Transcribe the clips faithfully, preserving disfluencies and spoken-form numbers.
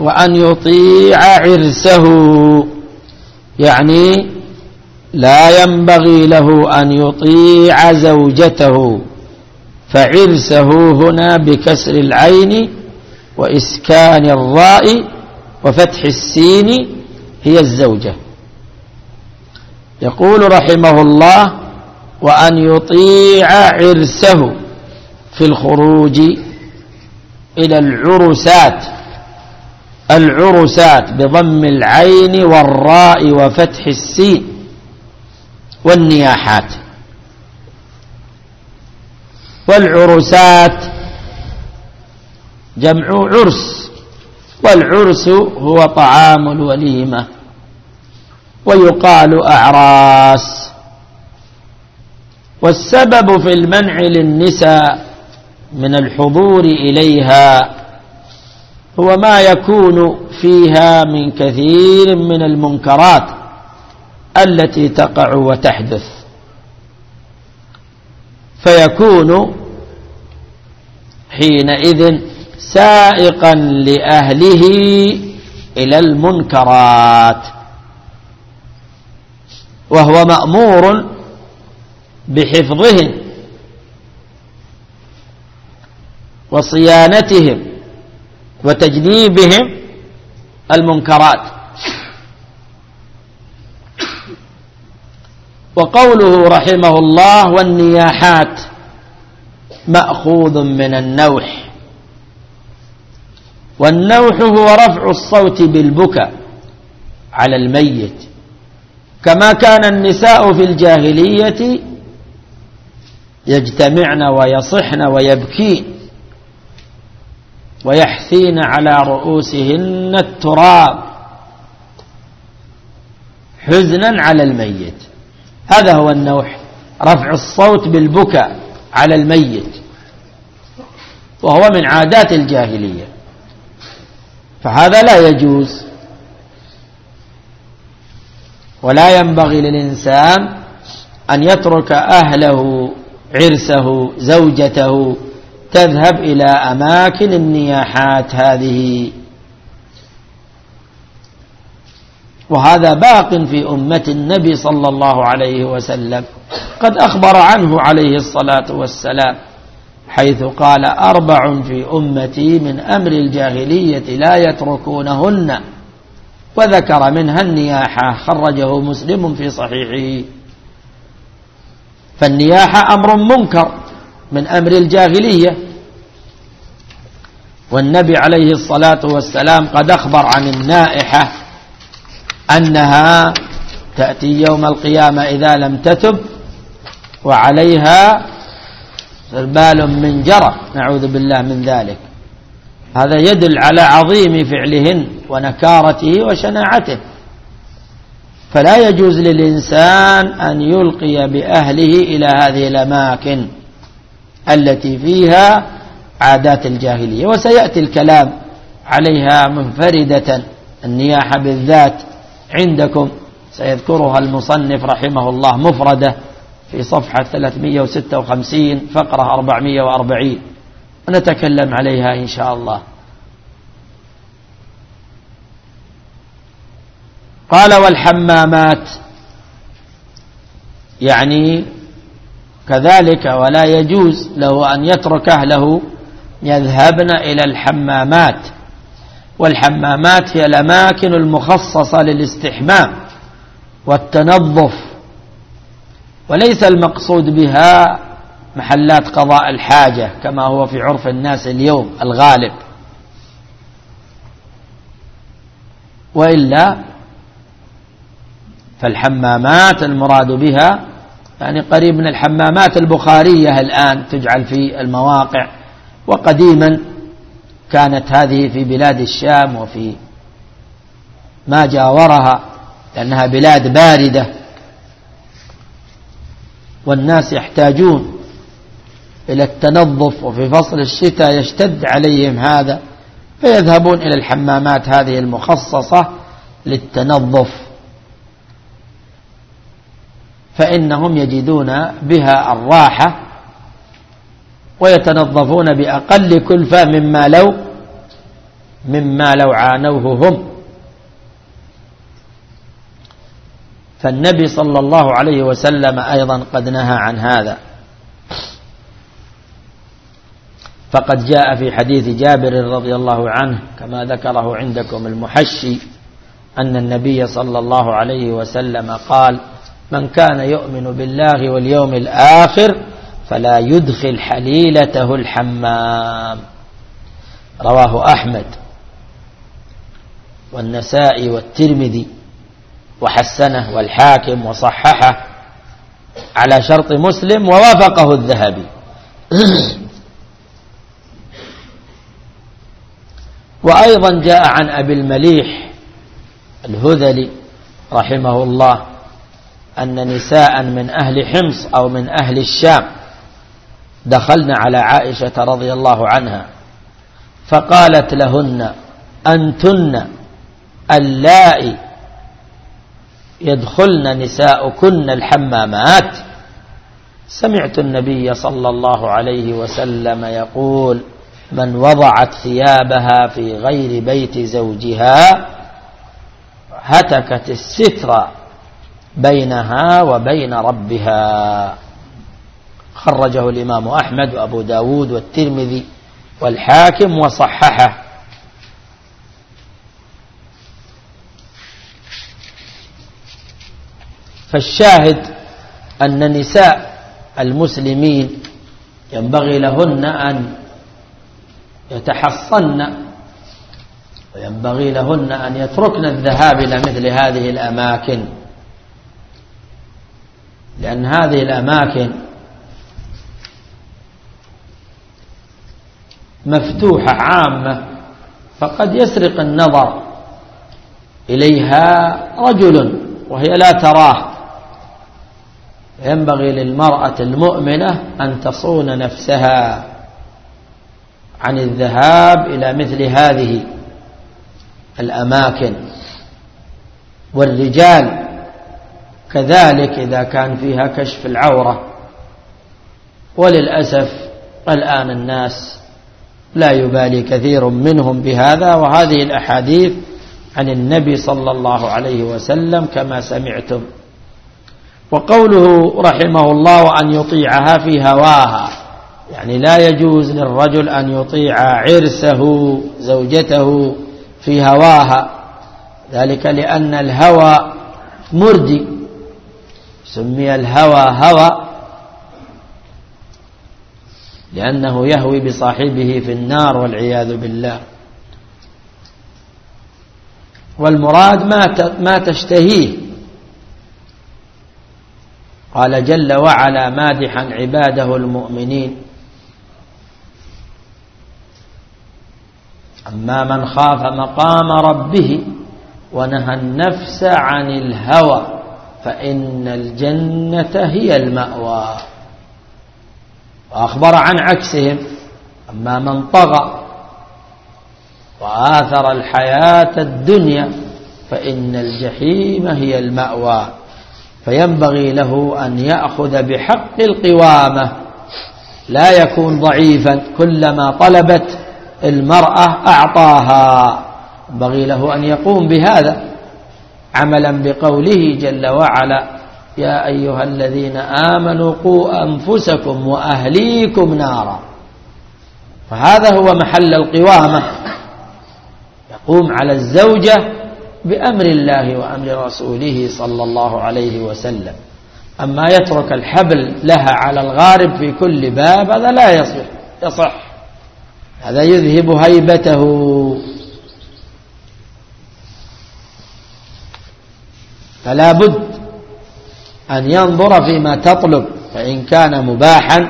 وأن يطيع عرسه، يعني لا ينبغي له أن يطيع زوجته، فعرسه هنا بكسر العين وإسكان الراء وفتح السين هي الزوجة. يقول رحمه الله: وأن يطيع عرسه في الخروج إلى العرسات، العرسات بضم العين والراء وفتح السين، والنياحات. والعرسات جمع عرس، والعرس هو طعام الوليمة، ويقال أعراس. والسبب في المنع للنساء من الحضور إليها هو ما يكون فيها من كثير من المنكرات التي تقع وتحدث، فيكون حينئذ سائقا لأهله إلى المنكرات، وهو مأمور بحفظهن وصيانتهم وتجنيبهم المنكرات. وقوله رحمه الله: والنياحات مأخوذ من النوح، والنوح هو رفع الصوت بالبكاء على الميت، كما كان النساء في الجاهلية يجتمعن ويصحن ويبكين ويحثين على رؤوسهن التراب حزنا على الميت. هذا هو النوح، رفع الصوت بالبكاء على الميت، وهو من عادات الجاهلية، فهذا لا يجوز. ولا ينبغي للإنسان أن يترك أهله، عرسه، زوجته، تذهب إلى أماكن النياحات هذه. وهذا باق في أمة النبي صلى الله عليه وسلم، قد أخبر عنه عليه الصلاة والسلام حيث قال: أربع في أمتي من أمر الجاهلية لا يتركونهن، وذكر منها النياحة، خرجه مسلم في صحيحه. فالنياحة أمر منكر من أمر الجاهلية، والنبي عليه الصلاة والسلام قد أخبر عن النائحة أنها تأتي يوم القيامة إذا لم تتب وعليها سربال من جرة، نعوذ بالله من ذلك. هذا يدل على عظيم فعلهن ونكارته وشناعته. فلا يجوز للإنسان أن يلقي بأهله إلى هذه الأماكن التي فيها عادات الجاهلية، وسيأتي الكلام عليها منفردة، النياحة بالذات عندكم سيذكرها المصنف رحمه الله مفردة في صفحة ثلاثمائة وستة وخمسين فقرة أربعمائة وأربعين، ونتكلم عليها إن شاء الله. قال: والحمامات، يعني كذلك ولا يجوز له أن يترك أهله يذهبن إلى الحمامات. والحمامات هي الأماكن المخصصة للاستحمام والتنظف، وليس المقصود بها محلات قضاء الحاجة كما هو في عرف الناس اليوم الغالب، وإلا فالحمامات المراد بها يعني قريب من الحمامات البخارية الآن تجعل في المواقع، وقديما كانت هذه في بلاد الشام وفي ما جاورها، لأنها بلاد باردة والناس يحتاجون إلى التنظف، وفي فصل الشتاء يشتد عليهم هذا، فيذهبون إلى الحمامات هذه المخصصة للتنظف، فإنهم يجدون بها الراحة ويتنظفون بأقل كلفة مما لو مما لو عانوه هم. فالنبي صلى الله عليه وسلم أيضا قد نهى عن هذا، فقد جاء في حديث جابر رضي الله عنه كما ذكره عندكم المحشي أن النبي صلى الله عليه وسلم قال: من كان يؤمن بالله واليوم الآخر فلا يدخل حليلته الحمام. رواه أحمد والنسائي والترمذي وحسنه والحاكم وصححه على شرط مسلم ووافقه الذهبي. وأيضا جاء عن أبي المليح الهذلي رحمه الله أن نساء من أهل حمص أو من أهل الشام دخلن على عائشة رضي الله عنها فقالت لهن: أنتن اللائي يدخلن نساؤكن الحمامات. سمعت النبي صلى الله عليه وسلم يقول: من وضعت ثيابها في غير بيت زوجها هتكت الستر بينها وبين ربها. خرجه الإمام أحمد وأبو داود والترمذي والحاكم وصححه. فالشاهد أن نساء المسلمين ينبغي لهن أن يتحصن وينبغي لهن أن يتركن الذهاب إلى مثل هذه الأماكن، لأن هذه الأماكن مفتوحة عامة، فقد يسرق النظر إليها رجل وهي لا تراه. ينبغي للمرأة المؤمنة أن تصون نفسها عن الذهاب إلى مثل هذه الأماكن. والرجال كذلك إذا كان فيها كشف العورة. وللأسف الآن الناس لا يبالي كثير منهم بهذا، وهذه الأحاديث عن النبي صلى الله عليه وسلم كما سمعتم. وقوله رحمه الله أن يطيعها في هواها، يعني لا يجوز للرجل أن يطيع عرسه زوجته في هواها، ذلك لأن الهوى مردي، سمي الهوى هوى لأنه يهوي بصاحبه في النار والعياذ بالله. والمراد ما ما تشتهيه. قال جل وعلا مادحا عباده المؤمنين: أما من خاف مقام ربه ونهى النفس عن الهوى فإن الجنة هي المأوى. وأخبر عن عكسهم: أما من طغى وآثر الحياة الدنيا فإن الجحيم هي المأوى. فينبغي له أن يأخذ بحق القوامة، لا يكون ضعيفا كلما طلبت المرأة أعطاها. ينبغي له أن يقوم بهذا عملا بقوله جل وعلا: يا أيها الذين آمنوا قوا أنفسكم وأهليكم نارا. فهذا هو محل القوامة، يقوم على الزوجة بأمر الله وأمر رسوله صلى الله عليه وسلم. أما يترك الحبل لها على الغارب في كل باب هذا لا يصح يصح هذا يذهب هيبته. فلا بد أن ينظر فيما تطلب، فإن كان مباحا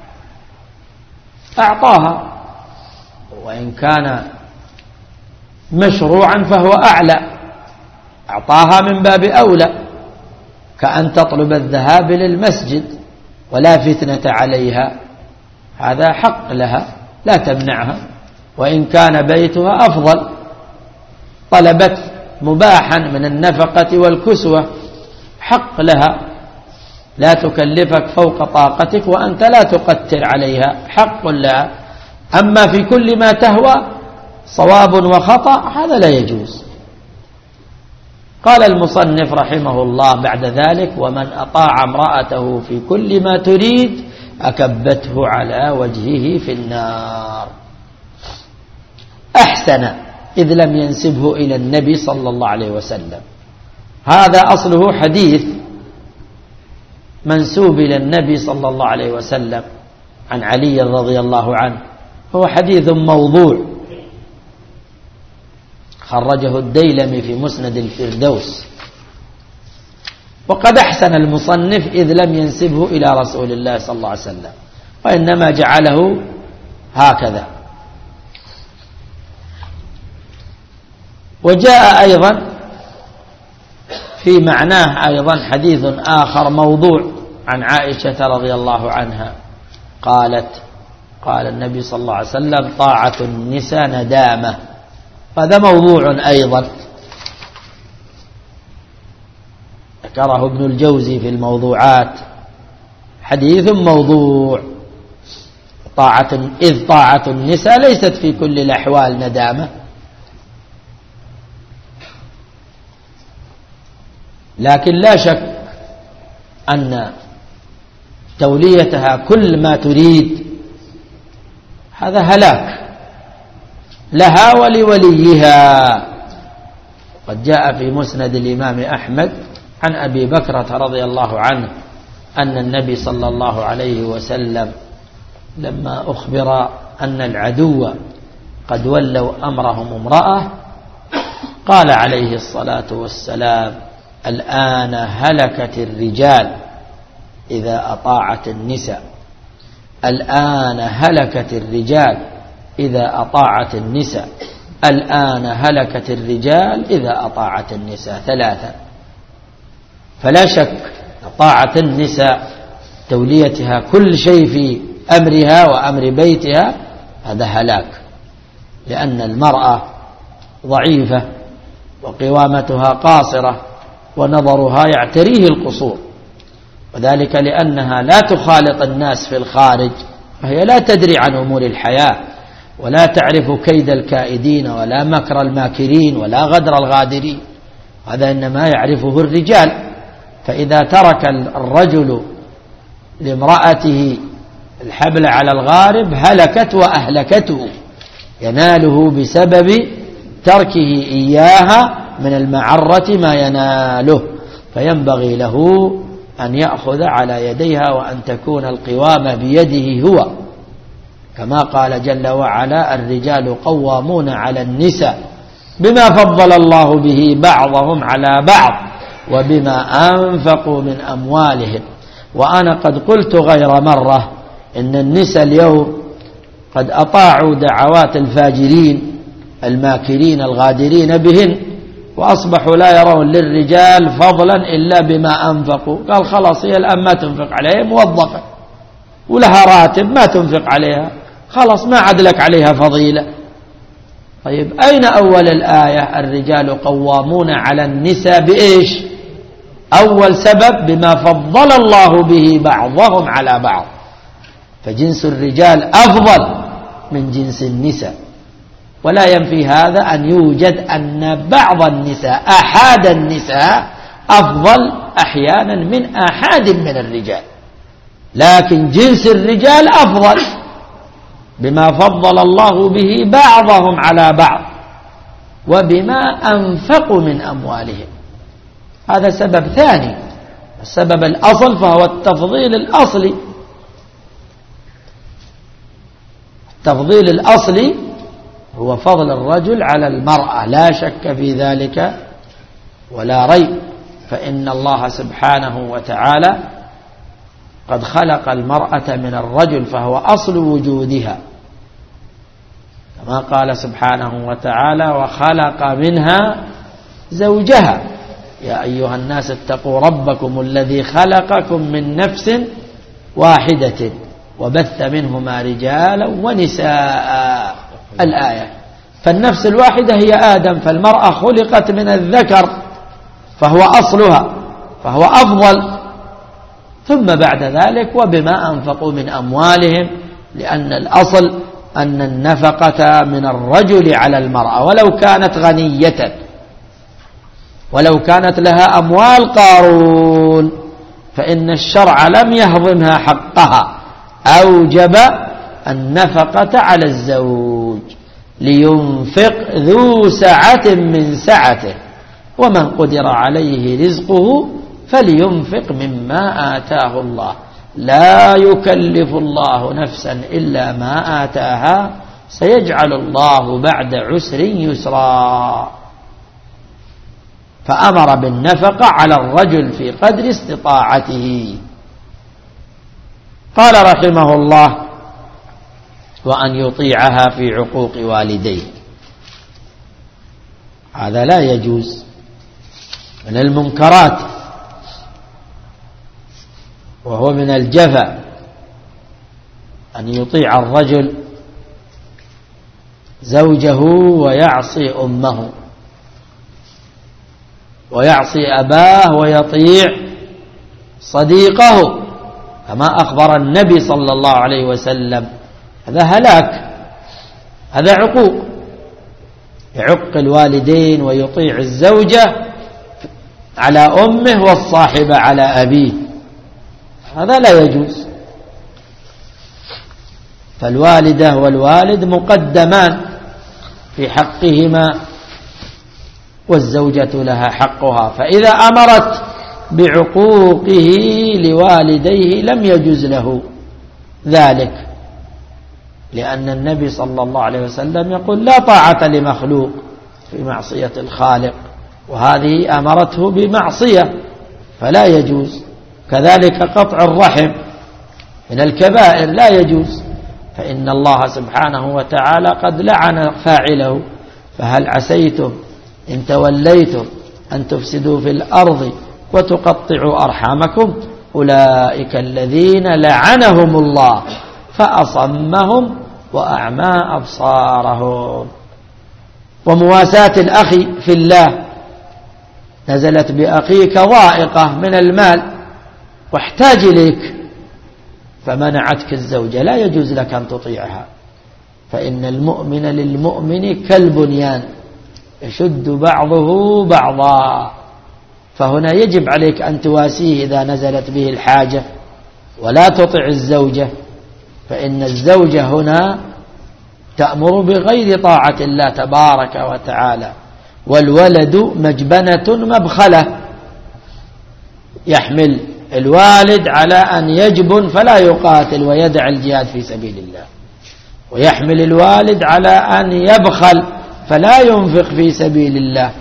أعطاها، وإن كان مشروعا فهو أعلى، أعطاها من باب أولى، كأن تطلب الذهاب للمسجد ولا فتنة عليها، هذا حق لها لا تمنعها. وإن كان بيتها أفضل، طلبت مباحا من النفقة والكسوة، حق لها، لا تكلفك فوق طاقتك وأنت لا تقتر عليها، حق لها. أما في كل ما تهوى صواب وخطأ هذا لا يجوز. قال المصنف رحمه الله بعد ذلك: ومن أطاع امرأته في كل ما تريد أكبته على وجهه في النار. أحسن إذ لم ينسبه إلى النبي صلى الله عليه وسلم. هذا أصله حديث منسوب إلى النبي صلى الله عليه وسلم عن علي رضي الله عنه، هو حديث موضوع خرجه الديلمي في مسند الفردوس. وقد أحسن المصنف إذ لم ينسبه إلى رسول الله صلى الله عليه وسلم، وإنما جعله هكذا. وجاء أيضا في معناه أيضا حديث آخر موضوع عن عائشة رضي الله عنها قالت: قال النبي صلى الله عليه وسلم: طاعة النساء ندامة. هذا موضوع أيضا ذكره ابن الجوزي في الموضوعات، حديث موضوع. طاعة إذ طاعة النساء ليست في كل الأحوال ندامة، لكن لا شك أن توليتها كل ما تريد هذا هلاك لها ولوليها. قد جاء في مسند الإمام أحمد عن أبي بكرة رضي الله عنه أن النبي صلى الله عليه وسلم لما أخبر أن العدو قد ولوا أمرهم امرأة قال عليه الصلاة والسلام: الآن هلكت الرجال إذا أطاعت النساء. الآن هلكت الرجال إذا أطاعت النساء. الآن هلكت الرجال إذا أطاعت النساء. ثلاثة. فلا شك طاعة النساء توليتها كل شيء في أمرها وأمر بيتها هذا هلاك، لأن المرأة ضعيفة وقوامتها قاصرة ونظرها يعتريه القصور، وذلك لأنها لا تخالط الناس في الخارج، فهي لا تدري عن أمور الحياة ولا تعرف كيد الكائدين ولا مكر الماكرين ولا غدر الغادرين، هذا إنما يعرفه الرجال. فإذا ترك الرجل لامرأته الحبل على الغارب هلكت وأهلكته، يناله بسبب تركه إياها من المعرة ما يناله، فينبغي له أن يأخذ على يديها وأن تكون القوامة بيده هو، كما قال جل وعلا: الرجال قوامون على النساء بما فضل الله به بعضهم على بعض وبما أنفقوا من أموالهم. وأنا قد قلت غير مرة إن النساء اليوم قد أطاعوا دعوات الفاجرين الماكرين الغادرين بهن، وأصبحوا لا يرون للرجال فضلا إلا بما أنفقوا. قال خلاص هي الآن ما تنفق عليها، موظفة ولها راتب ما تنفق عليها، خلاص ما عاد لك عليها فضيلة. طيب أين أول الآية؟ الرجال قوامون على النساء بإيش؟ أول سبب بما فضل الله به بعضهم على بعض، فجنس الرجال أفضل من جنس النساء. ولا ينفي هذا أن يوجد أن بعض النساء أحد النساء أفضل أحيانا من أحد من الرجال، لكن جنس الرجال أفضل بما فضل الله به بعضهم على بعض وبما أنفقوا من أموالهم. هذا سبب ثاني. السبب الأصل فهو التفضيل الأصلي. التفضيل الأصلي هو فضل الرجل على المرأة، لا شك في ذلك ولا ريب، فإن الله سبحانه وتعالى قد خلق المرأة من الرجل فهو أصل وجودها، كما قال سبحانه وتعالى: وخلق منها زوجها يا أيها الناس اتقوا ربكم الذي خلقكم من نفس واحدة وبث منهما رجالا ونساء. الآية. فالنفس الواحدة هي آدم، فالمرأة خلقت من الذكر فهو أصلها فهو أفضل، ثم بعد ذلك وبما أنفقوا من أموالهم، لأن الأصل أن النفقة من الرجل على المرأة ولو كانت غنية، ولو كانت لها أموال قارون، فإن الشرع لم يهضمها حقها، أوجب النفقة على الزوج لينفق ذو سعة من سعته، ومن قدر عليه رزقه فلينفق مما آتاه الله، لا يكلف الله نفسا إلا ما آتاها، سيجعل الله بعد عسر يسرا. فأمر بالنفقة على الرجل في قدر استطاعته. قال رحمه الله: وأن يطيعها في عقوق والديه، هذا لا يجوز، من المنكرات، وهو من الجفا أن يطيع الرجل زوجه ويعصي أمه ويعصي أباه ويطيع صديقه، كما أخبر النبي صلى الله عليه وسلم. هذا هلاك، هذا عقوق، يعق الوالدين ويطيع الزوجة على أمه والصاحب على أبيه، هذا لا يجوز. فالوالدة والوالد مقدمان في حقهما، والزوجة لها حقها، فإذا أمرت بعقوقه لوالديه لم يجوز له ذلك، لأن النبي صلى الله عليه وسلم يقول: لا طاعة لمخلوق في معصية الخالق، وهذه أمرته بمعصية فلا يجوز. كذلك قطع الرحم من الكبائر لا يجوز، فإن الله سبحانه وتعالى قد لعن فاعله: فهل عسيتم إن توليتم أن تفسدوا في الأرض وتقطعوا أرحامكم أولئك الذين لعنهم الله فأصمهم وأعمى أبصارهم. ومواساة الأخ في الله، نزلت بأخيك ضائقة من المال واحتاج إليك فمنعتك الزوجة، لا يجوز لك أن تطيعها، فإن المؤمن للمؤمن كالبنيان يشد بعضه بعضا، فهنا يجب عليك أن تواسيه إذا نزلت به الحاجة، ولا تطع الزوجة، فإن الزوجة هنا تأمر بغير طاعة الله تبارك وتعالى. والولد مجبنة مبخلة، يحمل الوالد على أن يجبن فلا يقاتل ويدع الجهاد في سبيل الله، ويحمل الوالد على أن يبخل فلا ينفق في سبيل الله.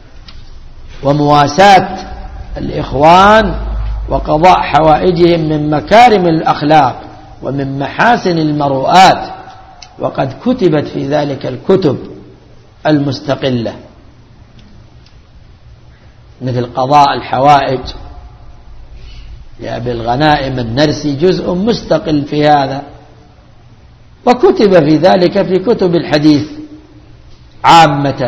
ومواساة الإخوان وقضاء حوائجهم من مكارم الأخلاق ومن محاسن المروءات، وقد كتبت في ذلك الكتب المستقلة، مثل قضاء الحوائج لأبي الغنائم النرسي، جزء مستقل في هذا، وكتب في ذلك في كتب الحديث عامة.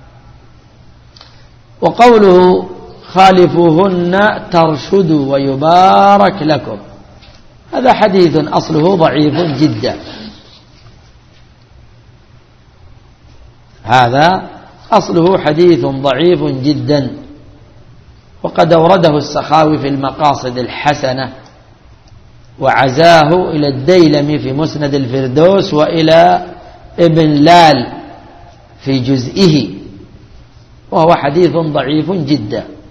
وقوله: خالفوهن ترشدوا ويبارك لكم، هذا حديث أصله ضعيف جدا، هذا أصله حديث ضعيف جدا، وقد أورده السخاوي في المقاصد الحسنة، وعزاه إلى الديلمي في مسند الفردوس، وإلى ابن لال في جزئه، وهو حديث ضعيف جدا.